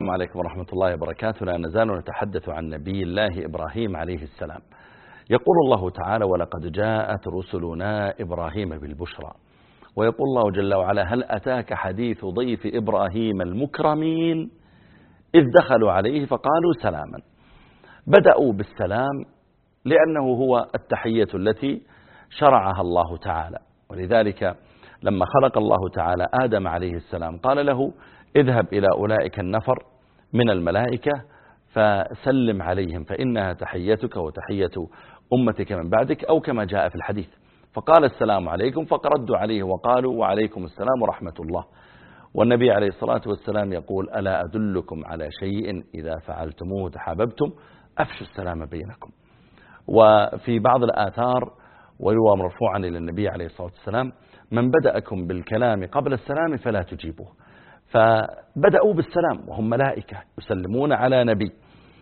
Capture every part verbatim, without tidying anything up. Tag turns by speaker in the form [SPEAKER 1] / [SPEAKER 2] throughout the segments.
[SPEAKER 1] السلام عليكم ورحمة الله وبركاته. لا نزال نتحدث عن نبي الله إبراهيم عليه السلام. يقول الله تعالى: ولقد جاءت رسلنا إبراهيم بالبشرى. ويقول الله جل وعلا: هل أتاك حديث ضيف إبراهيم المكرمين إذ دخلوا عليه فقالوا سلاما. بدأوا بالسلام لأنه هو التحية التي شرعها الله تعالى، ولذلك لما خلق الله تعالى آدم عليه السلام قال له: اذهب إلى أولئك النفر من الملائكة فسلم عليهم فإنها تحيتك وتحية أمتك من بعدك، أو كما جاء في الحديث. فقال: السلام عليكم، فردوا عليه وقالوا: وعليكم السلام ورحمة الله. والنبي عليه الصلاة والسلام يقول: ألا أدلكم على شيء إذا فعلتموه تحاببتم أفشوا السلام بينكم. وفي بعض الآثار ويروى مرفوعا إلى النبي عليه الصلاة والسلام: من بدأكم بالكلام قبل السلام فلا تجيبوه. فبدأوا بالسلام وهم ملائكة يسلمون على نبي.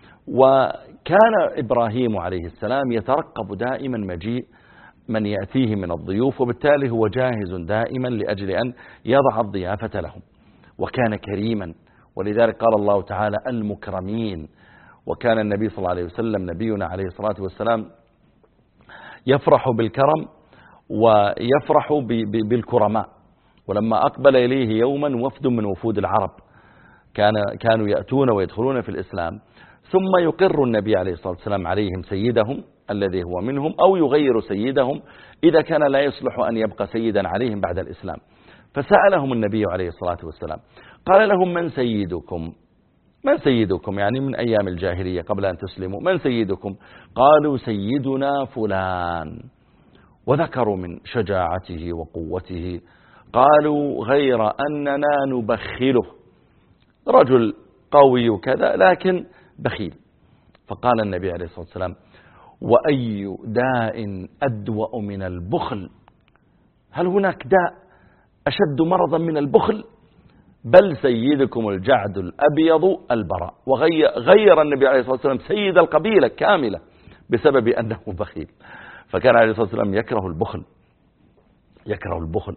[SPEAKER 1] وكان إبراهيم عليه السلام يترقب دائما مجيء من يأتيه من الضيوف، وبالتالي هو جاهز دائما لأجل أن يضع الضيافة لهم، وكان كريما، ولذلك قال الله تعالى: المكرمين. وكان النبي صلى الله عليه وسلم نبينا عليه الصلاة والسلام يفرح بالكرم ويفرح بالكرماء. ولما أقبل إليه يوما وفد من وفود العرب كان كانوا يأتون ويدخلون في الإسلام، ثم يقر النبي عليه الصلاة والسلام عليهم سيدهم الذي هو منهم، أو يغير سيدهم إذا كان لا يصلح أن يبقى سيدا عليهم بعد الإسلام. فسألهم النبي عليه الصلاة والسلام قال لهم: من سيدكم؟ من سيدكم يعني من أيام الجاهلية قبل أن تسلموا، من سيدكم؟ قالوا: سيدنا فلان، وذكروا من شجاعته وقوته. قالوا: غير أننا نبخله، رجل قوي كذا لكن بخيل. فقال النبي عليه الصلاة والسلام: وأي داء أدوأ من البخل؟ هل هناك داء أشد مرضا من البخل؟ بل سيدكم الجعد الأبيض البراء. وغير النبي عليه الصلاة والسلام سيد القبيلة كاملة بسبب أنه بخيل. فكان عليه الصلاة والسلام يكره البخل، يكره البخل.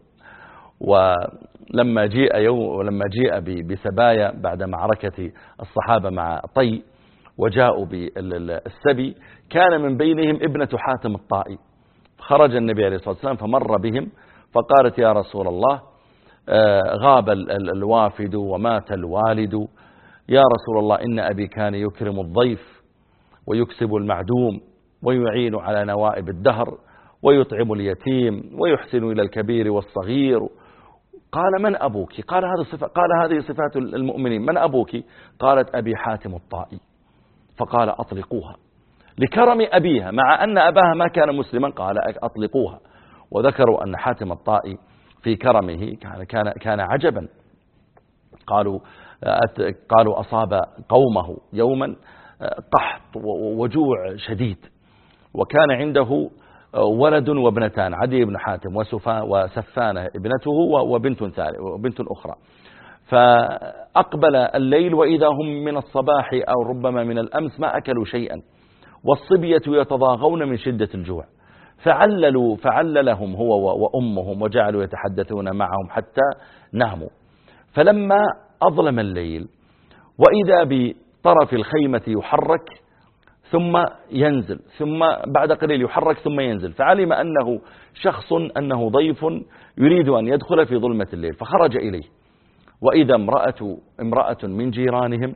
[SPEAKER 1] ولما جيء يوم ولما جيء بسبايا بعد معركة الصحابة مع طي وجاءوا بالسبي، كان من بينهم ابنة حاتم الطائي. خرج النبي عليه الصلاة والسلام فمر بهم فقالت: يا رسول الله، غاب الوافد ومات الوالد. يا رسول الله، إن أبي كان يكرم الضيف ويكسب المعدوم ويعين على نوائب الدهر ويطعم اليتيم ويحسن إلى الكبير والصغير. قال: من أبوك؟ قال: هذه صفة قال هذه صفات المؤمنين. من أبوك؟ قالت: أبي حاتم الطائي. فقال: أطلقوها، لكرم أبيها مع أن أباها ما كان مسلما. قال: أطلقوها. وذكروا أن حاتم الطائي في كرمه كان كان كان عجبا. قالوا قالوا أصاب قومه يوما قحط وجوع شديد، وكان عنده ولد وابنتان، عدي بن حاتم وسفانة ابنته وبنت وبنت أخرى. فأقبل الليل وإذا هم من الصباح أو ربما من الأمس ما أكلوا شيئا، والصبية يتضاغون من شدة الجوع. فعللوا فعللهم هو وأمهم وجعلوا يتحدثون معهم حتى ناموا. فلما أظلم الليل وإذا بطرف الخيمة يحرك ثم ينزل، ثم بعد قليل يحرك ثم ينزل، فعلم أنه شخص أنه ضيف يريد أن يدخل في ظلمة الليل، فخرج إليه. وإذا امرأة, امرأة من جيرانهم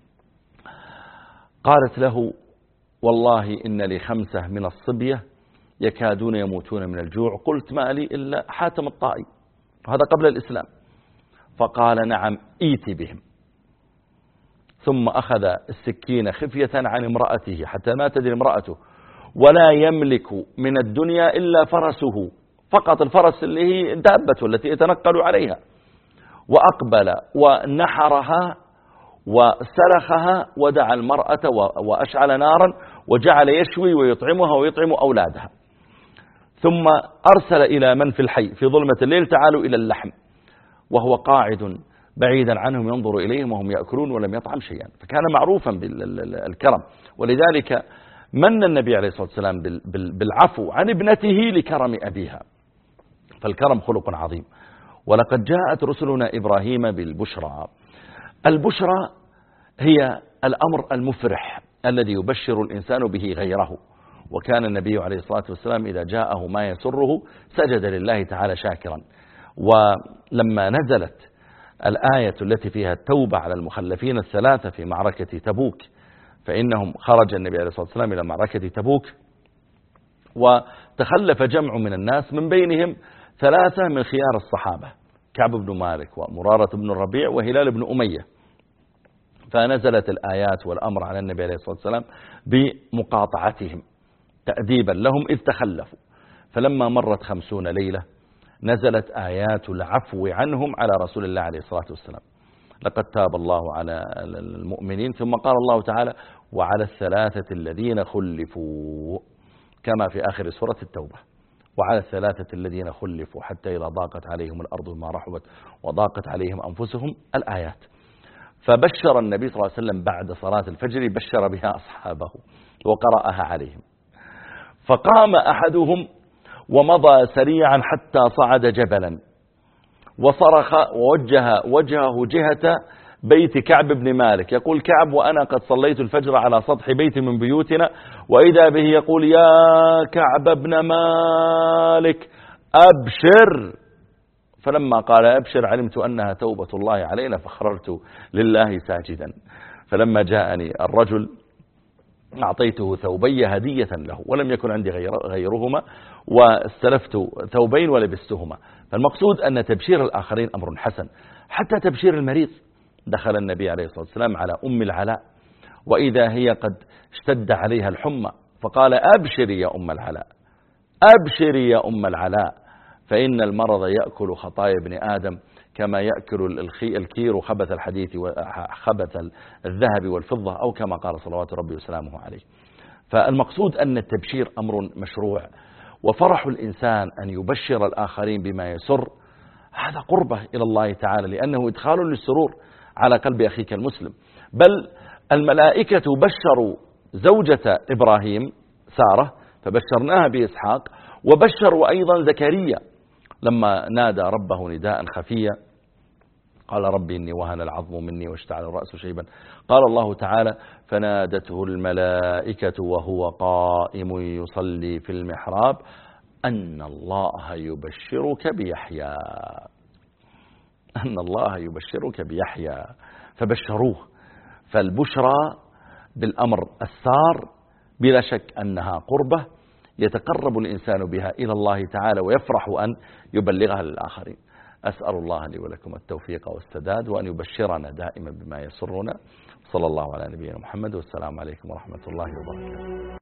[SPEAKER 1] قالت له: والله إن لي خمسة من الصبية يكادون يموتون من الجوع. قلت: ما لي إلا حاتم الطائي، وهذا قبل الإسلام. فقال: نعم، إيتي بهم. ثم أخذ السكين خفية عن امرأته حتى ما تدري امرأته، ولا يملك من الدنيا إلا فرسه فقط، الفرس اللي هي دابته التي يتنقل عليها. وأقبل ونحرها وسلخها ودعا المرأة وأشعل نارا وجعل يشوي ويطعمها ويطعم أولادها. ثم أرسل إلى من في الحي في ظلمة الليل: تعالوا إلى اللحم. وهو قاعد بعيدا عنهم ينظر إليهم وهم يأكلون ولم يطعم شيئا. فكان معروفا بالكرم، ولذلك من النبي عليه الصلاة والسلام بالعفو عن ابنته لكرم أبيها. فالكرم خلق عظيم. ولقد جاءت رسلنا إبراهيم بالبشرى. البشرى هي الأمر المفرح الذي يبشر الإنسان به غيره. وكان النبي عليه الصلاة والسلام إذا جاءه ما يسره سجد لله تعالى شاكرا. ولما نزلت الآية التي فيها التوبة على المخلفين الثلاثة في معركة تبوك، فإنهم خرج النبي عليه الصلاة والسلام إلى معركة تبوك وتخلف جمع من الناس، من بينهم ثلاثة من خيار الصحابة، كعب بن مالك ومرارة بن الربيع وهلال بن أمية. فنزلت الآيات والأمر على النبي عليه الصلاة والسلام بمقاطعتهم تأديبا لهم إذ تخلفوا. فلما مرت خمسون ليلة نزلت آيات العفو عنهم على رسول الله عليه الصلاة والسلام. لقد تاب الله على المؤمنين، ثم قال الله تعالى وعلى الثلاثة الذين خلفوا، كما في آخر سورة التوبة، وعلى الثلاثة الذين خلفوا حتى إذا ضاقت عليهم الأرض بما رحبت وضاقت عليهم أنفسهم الآيات. فبشر النبي صلى الله عليه وسلم بعد صلاة الفجر، بشر بها أصحابه وقرأها عليهم. فقام أحدهم ومضى سريعا حتى صعد جبلا وصرخ ووجه وجهه جهة بيت كعب بن مالك، يقول كعب وأنا قد صليت الفجر على سطح بيت من بيوتنا، وإذا به يقول يا كعب بن مالك أبشر. فلما قال أبشر علمت أنها توبة الله علينا فخررت لله ساجدا. فلما جاءني الرجل أعطيته ثوبي هدية له ولم يكن عندي غير غيرهما، واستلفت ثوبين ولبستهما. فالمقصود أن تبشير الآخرين أمر حسن، حتى تبشير المريض. دخل النبي عليه الصلاة والسلام على أم العلاء وإذا هي قد اشتد عليها الحمى، فقال أبشري يا أم العلاء، أبشري يا أم العلاء، فإن المرض يأكل خطايا ابن آدم كما يأكل الكير خبث الحديث وخبث الذهب والفضة، أو كما قال صلوات ربي وسلامه عليه. فالمقصود أن التبشير أمر مشروع، وفرح الإنسان أن يبشر الآخرين بما يسر هذا قربة إلى الله تعالى، لأنه إدخال للسرور على قلب أخيك المسلم. بل الملائكة بشروا زوجة إبراهيم سارة فبشرناها بإسحاق، وبشروا أيضا زكريا لما نادى ربه نداء خفيا قال ربي إني وهن العظم مني واشتعل الرأس شيبا. قال الله تعالى فنادته الملائكة وهو قائم يصلي في المحراب أن الله يبشرك بيحيى، أن الله يبشرك بيحيى. فبشروه. فالبشرى بالأمر السار بلا شك أنها قربة يتقرب الإنسان بها إلى الله تعالى ويفرح أن يبلغها للآخرين. أسأل الله لي ولكم التوفيق والسداد، وأن يبشرنا دائما بما يسرنا. صلى الله على نبينا محمد، والسلام عليكم ورحمة الله وبركاته.